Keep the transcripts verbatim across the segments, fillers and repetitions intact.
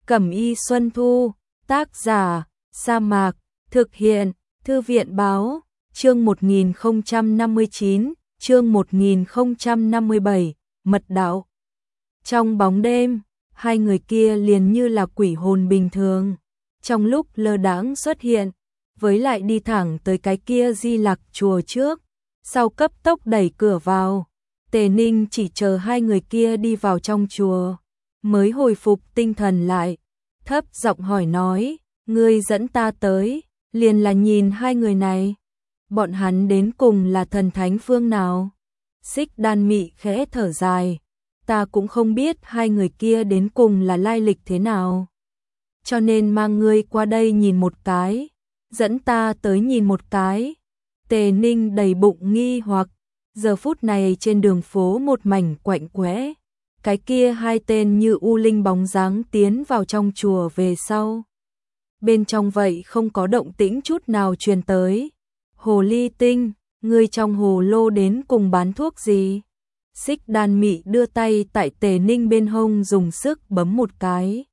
Cẩm y Xuân Thu, tác giả, Sa Mạc, thực hiện, Thư viện báo, chương một nghìn không trăm năm mươi chín, chương một nghìn không trăm năm mươi bảy, mật đạo. Trong bóng đêm, hai người kia liền như là quỷ hồn bình thường, trong lúc lơ đãng xuất hiện, với lại đi thẳng tới cái kia Di Lặc chùa trước, sau cấp tốc đẩy cửa vào. Tề Ninh chỉ chờ hai người kia đi vào trong chùa, mới hồi phục tinh thần lại, thấp giọng hỏi nói, ngươi dẫn ta tới, liền là nhìn hai người này. Bọn hắn đến cùng là thần thánh phương nào? Xích Đan Mị khẽ thở dài, ta cũng không biết hai người kia đến cùng là lai lịch thế nào. Cho nên mang ngươi qua đây nhìn một cái, dẫn ta tới nhìn một cái. Tề Ninh đầy bụng nghi hoặc, giờ phút này trên đường phố một mảnh quạnh quẽ, cái kia hai tên như u linh bóng dáng tiến vào trong chùa về sau. Bên trong vậy không có động tĩnh chút nào truyền tới. Hồ ly tinh, ngươi trong hồ lô đến cùng bán thuốc gì? Xích Đan Mị đưa tay tại Tề Ninh bên hông dùng sức bấm một cái.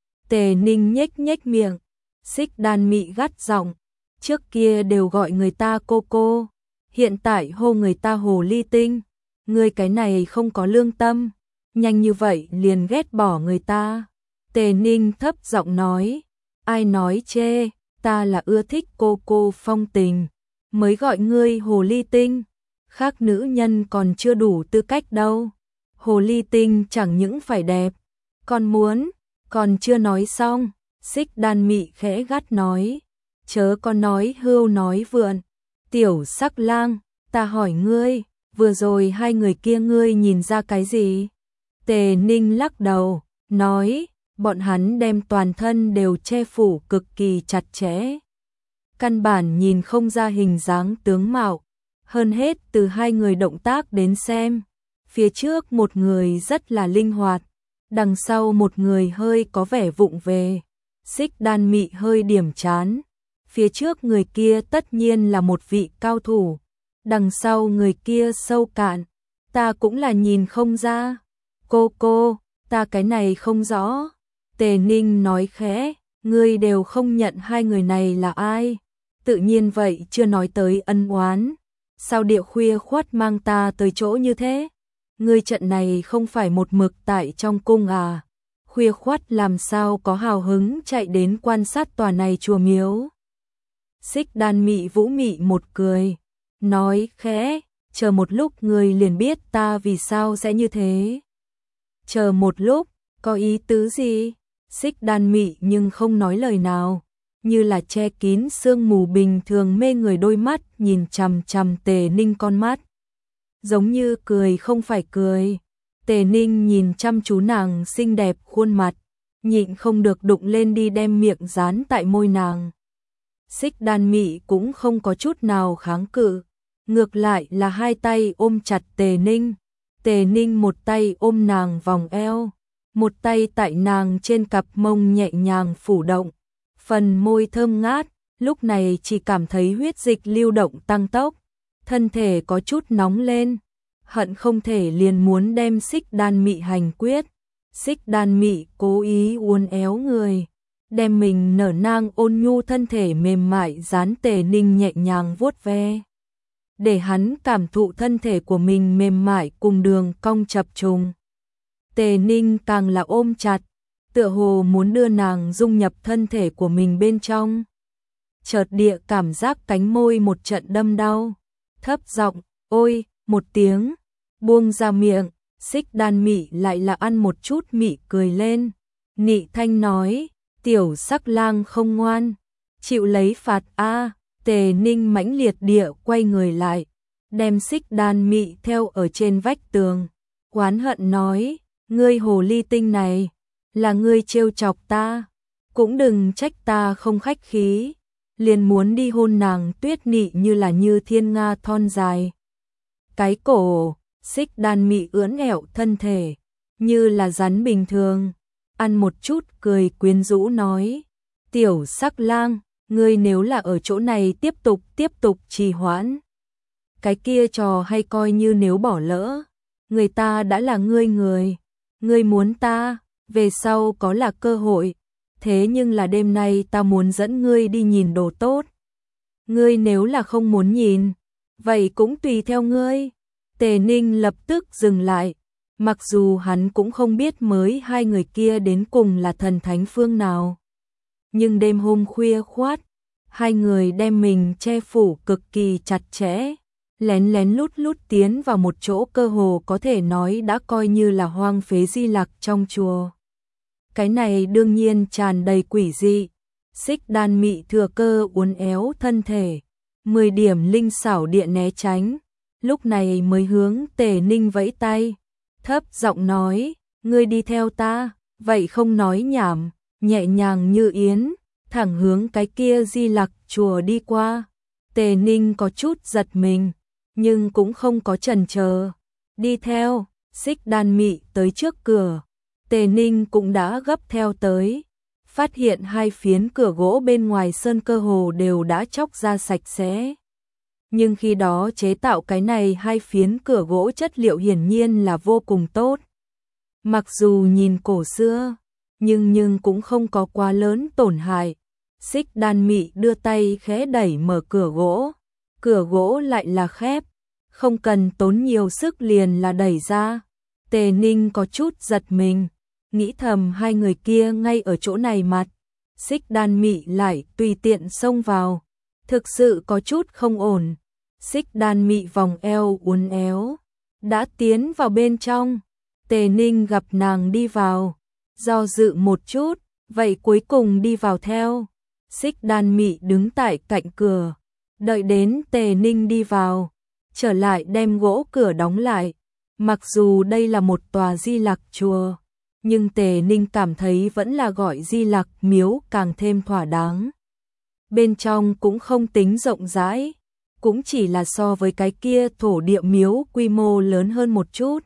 Tề Ninh nhếch nhếch miệng, Xích Đan Mị gắt giọng, trước kia đều gọi người ta cô cô, hiện tại hô người ta hồ ly tinh, ngươi cái này không có lương tâm, nhanh như vậy liền ghét bỏ người ta. Tề Ninh thấp giọng nói, ai nói chê, ta là ưa thích cô cô phong tình, mới gọi ngươi hồ ly tinh, khác nữ nhân còn chưa đủ tư cách đâu. Hồ ly tinh chẳng những phải đẹp, còn muốn, còn chưa nói xong, Xích Đan Mị khẽ gắt nói, chớ có nói hưu nói vượn, tiểu sắc lang, ta hỏi ngươi, vừa rồi hai người kia ngươi nhìn ra cái gì? Tề Ninh lắc đầu, nói, bọn hắn đem toàn thân đều che phủ cực kỳ chặt chẽ, căn bản nhìn không ra hình dáng tướng mạo, hơn hết từ hai người động tác đến xem, phía trước một người rất là linh hoạt, đằng sau một người hơi có vẻ vụng về. Xích Đan Mị hơi điểm chán, phía trước người kia tất nhiên là một vị cao thủ, đằng sau người kia sâu cạn, ta cũng là nhìn không ra. Cô cô, ta cái này không rõ. Tề Ninh nói khẽ, ngươi đều không nhận hai người này là ai, tự nhiên vậy chưa nói tới ân oán, sao địa khuya khoắt mang ta tới chỗ như thế? Ngươi trận này không phải một mực tại trong cung à? Khuya khoắt làm sao có hào hứng chạy đến quan sát tòa này chùa miếu? Xích Đan Mị vũ mị một cười, nói khẽ, chờ một lúc ngươi liền biết ta vì sao sẽ như thế. Chờ một lúc, có ý tứ gì? Xích Đan Mị nhưng không nói lời nào, như là che kín sương mù bình thường mê người đôi mắt nhìn chằm chằm Tề Ninh con mắt. Giống như cười không phải cười. Tề Ninh nhìn chăm chú nàng xinh đẹp khuôn mặt, nhịn không được đụng lên đi đem miệng dán tại môi nàng. Xích Đan Mị cũng không có chút nào kháng cự, ngược lại là hai tay ôm chặt Tề Ninh. Tề Ninh một tay ôm nàng vòng eo, một tay tại nàng trên cặp mông nhẹ nhàng phủ động, phần môi thơm ngát, lúc này chỉ cảm thấy huyết dịch lưu động tăng tốc, thân thể có chút nóng lên, hận không thể liền muốn đem Xích Đan Mị hành quyết. Xích Đan Mị cố ý uốn éo người, đem mình nở nang ôn nhu thân thể mềm mại dán Tề Ninh nhẹ nhàng vuốt ve, để hắn cảm thụ thân thể của mình mềm mại cùng đường cong chập trùng. Tề Ninh càng là ôm chặt, tựa hồ muốn đưa nàng dung nhập thân thể của mình bên trong. Chợt địa cảm giác cánh môi một trận đâm đau, thấp giọng, ôi, một tiếng, buông ra miệng, Xích Đan Mị lại là ăn một chút mị cười lên, nị thanh nói, tiểu sắc lang không ngoan, chịu lấy phạt a. Tề Ninh mãnh liệt địa quay người lại, đem Xích Đan Mị theo ở trên vách tường, oán hận nói, ngươi hồ ly tinh này, là ngươi trêu chọc ta, cũng đừng trách ta không khách khí, liền muốn đi hôn nàng tuyết nị như là như thiên nga thon dài. Cái cổ, Xích Đan Mị ưỡn ẻo thân thể, như là rắn bình thường, ăn một chút cười quyến rũ nói, tiểu sắc lang, ngươi nếu là ở chỗ này tiếp tục tiếp tục trì hoãn, cái kia trò hay coi như nếu bỏ lỡ, người ta đã là ngươi người, ngươi muốn ta, về sau có là cơ hội, thế nhưng là đêm nay ta muốn dẫn ngươi đi nhìn đồ tốt. Ngươi nếu là không muốn nhìn, vậy cũng tùy theo ngươi. Tề Ninh lập tức dừng lại, mặc dù hắn cũng không biết mới hai người kia đến cùng là thần thánh phương nào. Nhưng đêm hôm khuya khoát, hai người đem mình che phủ cực kỳ chặt chẽ, lén lén lút lút tiến vào một chỗ cơ hồ có thể nói đã coi như là hoang phế di lặc trong chùa. Cái này đương nhiên tràn đầy quỷ dị. Xích Đan Mị thừa cơ uốn éo thân thể, mười điểm linh xảo điện né tránh, lúc này mới hướng Tề Ninh vẫy tay, thấp giọng nói, ngươi đi theo ta, vậy không nói nhảm, nhẹ nhàng như yến, thẳng hướng cái kia di lặc chùa đi qua. Tề Ninh có chút giật mình, nhưng cũng không có chần chờ, đi theo. Xích Đan Mị tới trước cửa, Tề Ninh cũng đã gấp theo tới, phát hiện hai phiến cửa gỗ bên ngoài sơn cơ hồ đều đã chóc ra sạch sẽ. Nhưng khi đó chế tạo cái này hai phiến cửa gỗ chất liệu hiển nhiên là vô cùng tốt. Mặc dù nhìn cổ xưa, nhưng nhưng cũng không có quá lớn tổn hại. Xích Đan Mị đưa tay khẽ đẩy mở cửa gỗ, cửa gỗ lại là khép, không cần tốn nhiều sức liền là đẩy ra. Tề Ninh có chút giật mình, nghĩ thầm hai người kia ngay ở chỗ này mặt, Xích Đan Mị lại tùy tiện xông vào, thực sự có chút không ổn. Xích Đan Mị vòng eo uốn éo, đã tiến vào bên trong. Tề Ninh gặp nàng đi vào, do dự một chút, vậy cuối cùng đi vào theo. Xích Đan Mị đứng tại cạnh cửa, đợi đến Tề Ninh đi vào, trở lại đem gỗ cửa đóng lại. Mặc dù đây là một tòa di lặc chùa, nhưng Tề Ninh cảm thấy vẫn là gọi di lặc miếu càng thêm thỏa đáng. Bên trong cũng không tính rộng rãi, cũng chỉ là so với cái kia thổ địa miếu quy mô lớn hơn một chút.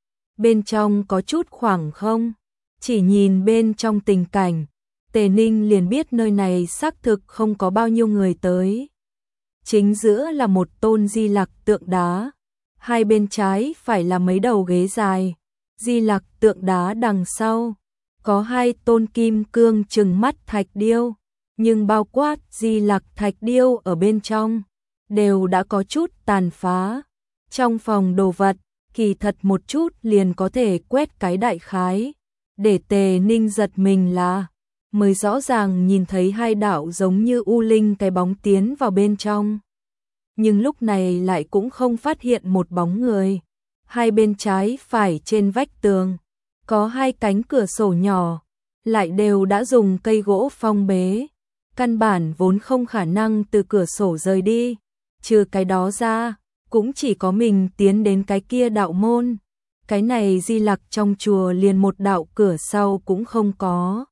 Bên trong có chút khoảng không, chỉ nhìn bên trong tình cảnh, Tề Ninh liền biết nơi này xác thực không có bao nhiêu người tới. Chính giữa là một tôn di lặc tượng đá, hai bên trái phải là mấy đầu ghế dài. Di lặc tượng đá đằng sau có hai tôn kim cương trừng mắt thạch điêu, nhưng bao quát di lặc thạch điêu ở bên trong đều đã có chút tàn phá. Trong phòng đồ vật, kỳ thật một chút liền có thể quét cái đại khái. Để Tề Ninh giật mình là mới rõ ràng nhìn thấy hai đạo giống như u linh cái bóng tiến vào bên trong. Nhưng lúc này lại cũng không phát hiện một bóng người. Hai bên trái phải trên vách tường có hai cánh cửa sổ nhỏ, lại đều đã dùng cây gỗ phong bế, căn bản vốn không khả năng từ cửa sổ rời đi. Trừ cái đó ra, cũng chỉ có mình tiến đến cái kia đạo môn. Cái này di lặc trong chùa liền một đạo cửa sau cũng không có.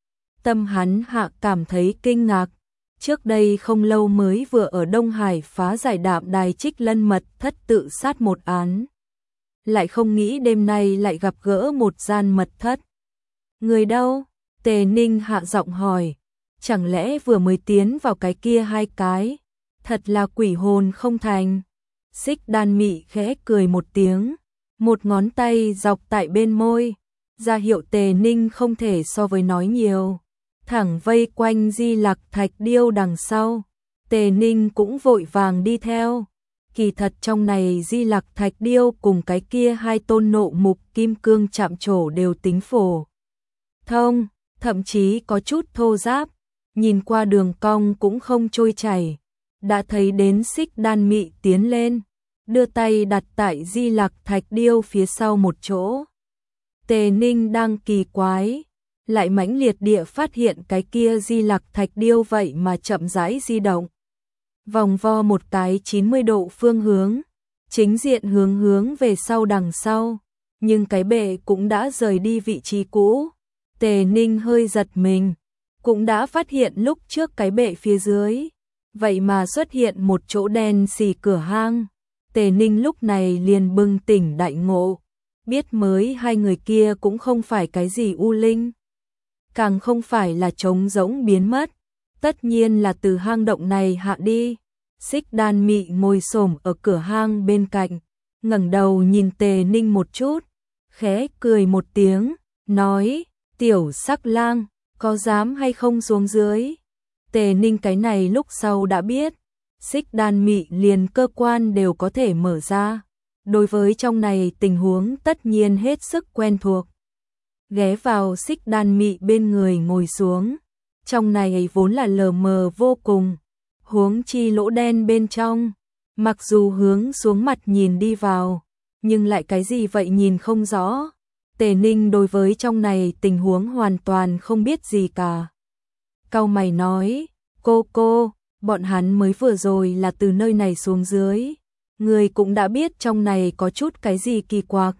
Tâm hắn hạ cảm thấy kinh ngạc. Trước đây không lâu mới vừa ở Đông Hải phá giải Đạm Đài Trích Lân mật thất tự sát một án, lại không nghĩ đêm nay lại gặp gỡ một gian mật thất. Người đâu? Tề Ninh hạ giọng hỏi. Chẳng lẽ vừa mới tiến vào cái kia hai cái? Thật là quỷ hồn không thành. Xích Đan Mị khẽ cười một tiếng, một ngón tay dọc tại bên môi, ra hiệu Tề Ninh không thể so với nói nhiều, thẳng vây quanh di lặc thạch điêu đằng sau. Tề Ninh cũng vội vàng đi theo. Kỳ thật trong này di lặc thạch điêu cùng cái kia hai tôn nộ mục kim cương chạm trổ đều tính phổ thông, thậm chí có chút thô ráp, nhìn qua đường cong cũng không trôi chảy. Đã thấy đến Xích Đan Mị tiến lên, đưa tay đặt tại di lặc thạch điêu phía sau một chỗ. Tề Ninh đang kỳ quái, lại mãnh liệt địa phát hiện cái kia di lặc thạch điêu vậy mà chậm rãi di động, vòng vo một cái chín mươi độ phương hướng, chính diện hướng hướng về sau đằng sau, nhưng cái bệ cũng đã rời đi vị trí cũ. Tề Ninh hơi giật mình, cũng đã phát hiện lúc trước cái bệ phía dưới, vậy mà xuất hiện một chỗ đen xì cửa hang. Tề Ninh lúc này liền bừng tỉnh đại ngộ, biết mới hai người kia cũng không phải cái gì u linh, càng không phải là trống rỗng biến mất, tất nhiên là từ hang động này hạ đi. Xích Đan Mị ngồi xổm ở cửa hang bên cạnh, ngẩng đầu nhìn Tề Ninh một chút, khẽ cười một tiếng, nói, Tiểu Sắc Lang, có dám hay không xuống dưới? Tề Ninh cái này lúc sau đã biết, Xích Đan Mị liền cơ quan đều có thể mở ra. Đối với trong này tình huống tất nhiên hết sức quen thuộc. Ghé vào Xích Đan Mị bên người ngồi xuống. Trong này vốn là lờ mờ vô cùng, huống chi lỗ đen bên trong. Mặc dù hướng xuống mặt nhìn đi vào, nhưng lại cái gì vậy nhìn không rõ. Tề Ninh đối với trong này tình huống hoàn toàn không biết gì cả. Cau mày nói, cô cô, bọn hắn mới vừa rồi là từ nơi này xuống dưới. Người cũng đã biết trong này có chút cái gì kỳ quặc.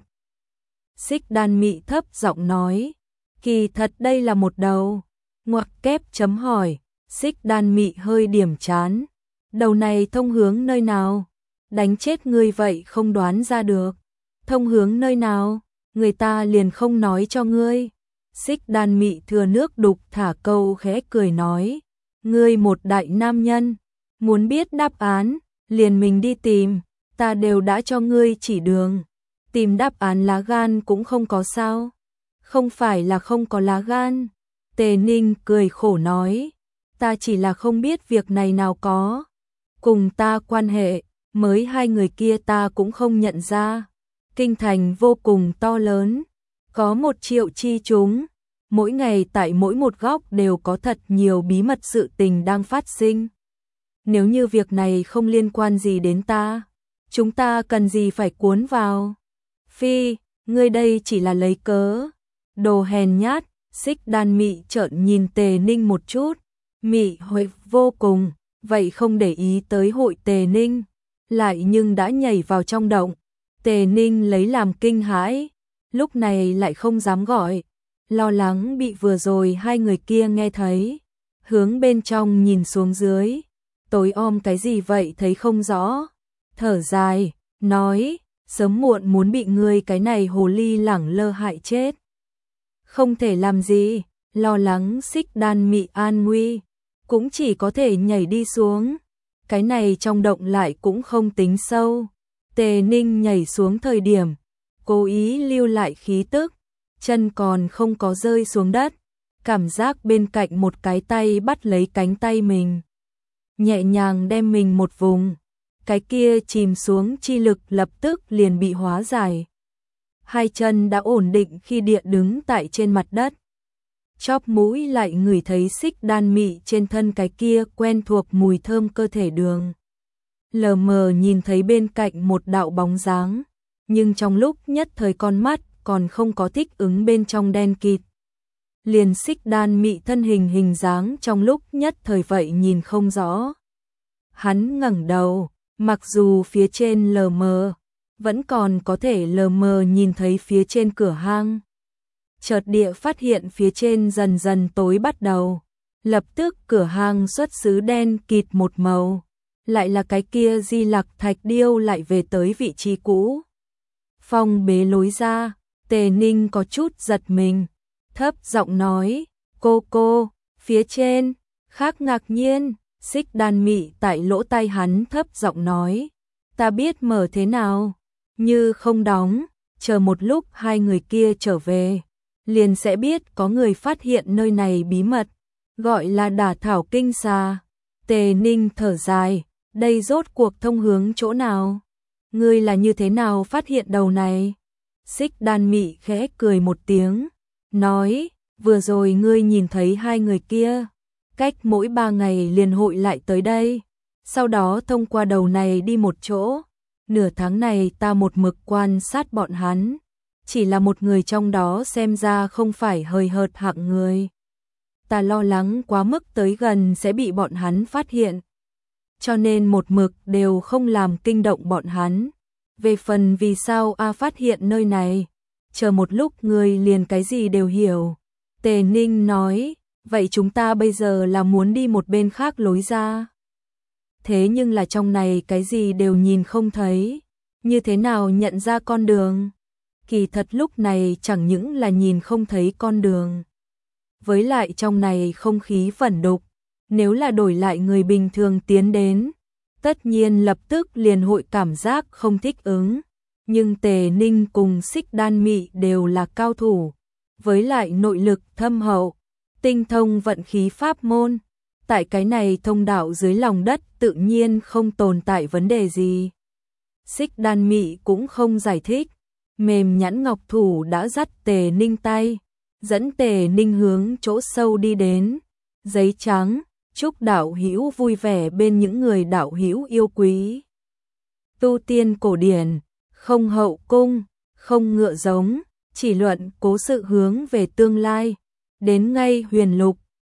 Xích Đan Mị thấp giọng nói, kỳ thật đây là một đầu. Ngoặc kép chấm hỏi, Xích Đan Mị hơi điểm chán. Đầu này thông hướng nơi nào? Đánh chết ngươi vậy không đoán ra được. Thông hướng nơi nào? Người ta liền không nói cho ngươi. Xích Đan Mị thừa nước đục thả câu khẽ cười nói, ngươi một đại nam nhân, muốn biết đáp án, liền mình đi tìm, ta đều đã cho ngươi chỉ đường. Tìm đáp án lá gan cũng không có sao? Không phải là không có lá gan. Tề Ninh cười khổ nói, ta chỉ là không biết việc này nào có cùng ta quan hệ, mới hai người kia ta cũng không nhận ra. Kinh thành vô cùng to lớn, có một triệu chi chúng, mỗi ngày tại mỗi một góc đều có thật nhiều bí mật sự tình đang phát sinh. Nếu như việc này không liên quan gì đến ta, chúng ta cần gì phải cuốn vào? Phi, ngươi đây chỉ là lấy cớ. Đồ hèn nhát. Xích Đan Mị trợn nhìn Tề Ninh một chút, mị huệ vô cùng, vậy không để ý tới hội Tề Ninh, lại nhưng đã nhảy vào trong động. Tề Ninh lấy làm kinh hãi, lúc này lại không dám gọi, lo lắng bị vừa rồi hai người kia nghe thấy, hướng bên trong nhìn xuống dưới, tối om cái gì vậy thấy không rõ, thở dài, nói, sớm muộn muốn bị ngươi cái này hồ ly lẳng lơ hại chết. Không thể làm gì, lo lắng Xích Đan Mị an nguy, cũng chỉ có thể nhảy đi xuống. Cái này trong động lại cũng không tính sâu. Tề Ninh nhảy xuống thời điểm, cố ý lưu lại khí tức, chân còn không có rơi xuống đất, cảm giác bên cạnh một cái tay bắt lấy cánh tay mình, nhẹ nhàng đem mình một vùng, cái kia chìm xuống chi lực lập tức liền bị hóa giải. Hai chân đã ổn định khi địa đứng tại trên mặt đất. Chóp mũi lại ngửi thấy Xích Đan Mị trên thân cái kia quen thuộc mùi thơm cơ thể đường. Lờ mờ nhìn thấy bên cạnh một đạo bóng dáng, nhưng trong lúc nhất thời con mắt còn không có thích ứng bên trong đen kịt. Liền Xích Đan Mị thân hình hình dáng trong lúc nhất thời vậy nhìn không rõ. Hắn ngẩng đầu, mặc dù phía trên lờ mờ, vẫn còn có thể lờ mờ nhìn thấy phía trên cửa hang. Chợt địa phát hiện phía trên dần dần tối bắt đầu, lập tức cửa hang xuất xứ đen kịt một màu, lại là cái kia Di Lặc Thạch Điêu lại về tới vị trí cũ. Phong bế lối ra, Tề Ninh có chút giật mình, thấp giọng nói, cô cô, phía trên, khác ngạc nhiên. Xích Đan Mị tại lỗ tai hắn thấp giọng nói, ta biết mở thế nào, như không đóng, chờ một lúc hai người kia trở về, liền sẽ biết có người phát hiện nơi này bí mật, gọi là Đả Thảo Kinh Xà. Tề Ninh thở dài, đây rốt cuộc thông hướng chỗ nào? Ngươi là như thế nào phát hiện đầu này? Xích Đan Mị khẽ cười một tiếng, nói, vừa rồi ngươi nhìn thấy hai người kia, cách mỗi ba ngày liền hội lại tới đây, sau đó thông qua đầu này đi một chỗ. Nửa tháng này ta một mực quan sát bọn hắn, chỉ là một người trong đó xem ra không phải hời hợt hạng người. Ta lo lắng quá mức tới gần sẽ bị bọn hắn phát hiện, cho nên một mực đều không làm kinh động bọn hắn. Về phần vì sao A phát hiện nơi này, chờ một lúc người liền cái gì đều hiểu. Tề Ninh nói, vậy chúng ta bây giờ là muốn đi một bên khác lối ra. Thế nhưng là trong này cái gì đều nhìn không thấy, như thế nào nhận ra con đường? Kỳ thật lúc này chẳng những là nhìn không thấy con đường, với lại trong này không khí vẩn đục, nếu là đổi lại người bình thường tiến đến, tất nhiên lập tức liền hội cảm giác không thích ứng, nhưng Tề Ninh cùng Xích Đan Mị đều là cao thủ, với lại nội lực thâm hậu, tinh thông vận khí pháp môn. Tại cái này thông đạo dưới lòng đất tự nhiên không tồn tại vấn đề gì. Xích Đan Mị cũng không giải thích, mềm nhẵn ngọc thủ đã dắt Tề Ninh tay, dẫn Tề Ninh hướng chỗ sâu đi đến. Giấy trắng, chúc đạo hữu vui vẻ bên những người đạo hữu yêu quý. Tu tiên cổ điển, không hậu cung, không ngựa giống, chỉ luận cố sự hướng về tương lai. Đến ngay huyền lục,